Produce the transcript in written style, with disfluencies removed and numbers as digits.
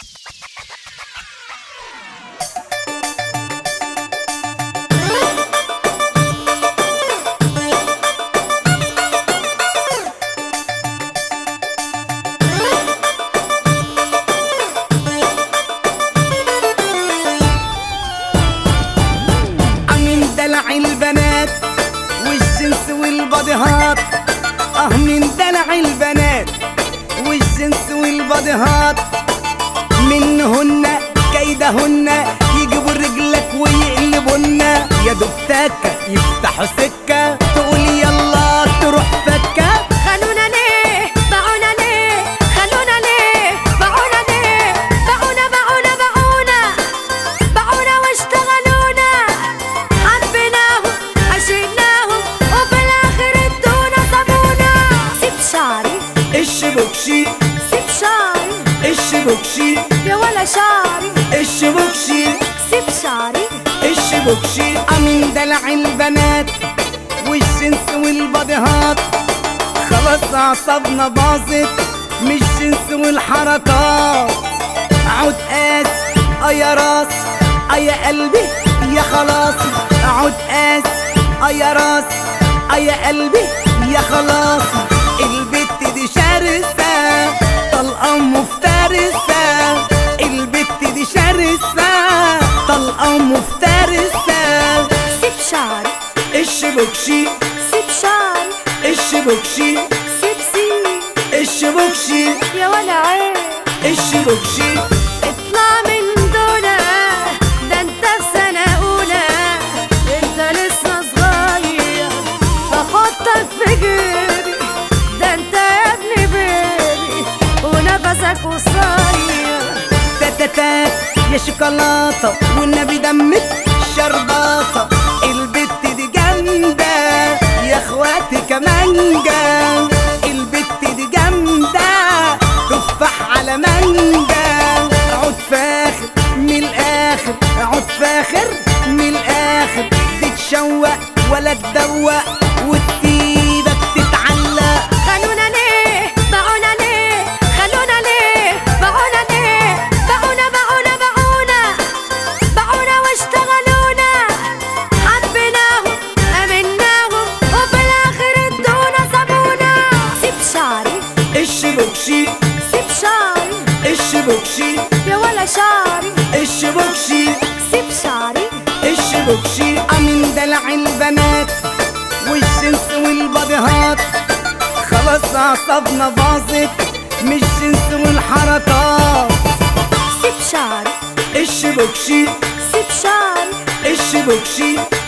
البنات والجنس والبديهات، من دلع البنات والجنس والبديهات، منهن كيدهن يجيبوا رجلك ويقلبونا، يا دبتاكة يفتحوا سكة تقول يلا تروح فكة. خلونا ليه باعونا ليه، خلونا ليه باعونا ليه، باعونا باعونا باعونا باعونا واشتغلونا، حبيناهم عشقناهم وفي الاخر ادونا سابونا. سيب شعري الشبكشي، سيب شعري الشبكشي يا ولا شعري، الشبكشي سيب شعري الشبكشي، من دلع البنات والجنس والبديهات، خلاص اعصابنا باظت من الجنس والحركات. عود قاس يا راس يا قلبي يا خلاص، عود قاس يا راس يا قلبي يا خلاص. البت دي شرسة طلقة مفترسة، البت دي شرسة طلقة مفترسة. سيب شعري الشبكشي، سيب شعري الشبكشي سيب سيب الشبكشي يا ولا عيب، الشبكشي. اطلع من دونا ده انت في سنة أولى، انت لسه صغير بحطك في جيبي، ده انت يا ابني بيبي ونفسك قصير. تاتاتات يا شوكولاتة والنبي دمك شرباطة، البت دي جامدة يا اخواتي كمانجا، البت دي جامدة تفاح على مانجا. عود فاخر من الاخر، عود فاخر من الاخر، تتشوق ولا تدوق وتسيبك تتعلق. خلونا ليه باعونا ليه، خلونا ليه باعونا ليه، باعونا باعونا باعونا باعونا واشتغلونا، حبيناهم امناهم وفي الاخر ادونا سابونا. سيب شعري الشبكشي، سيب شعري الشبكشي يا ولا شعري، الشبكشي سيب شعري الشبكشي، من دلع البنات والجنس والبديهات، خلاص اعصابنا باظت من الجنس والحركات. سيب شعري الشبكشي، سيب شعري الشبكشي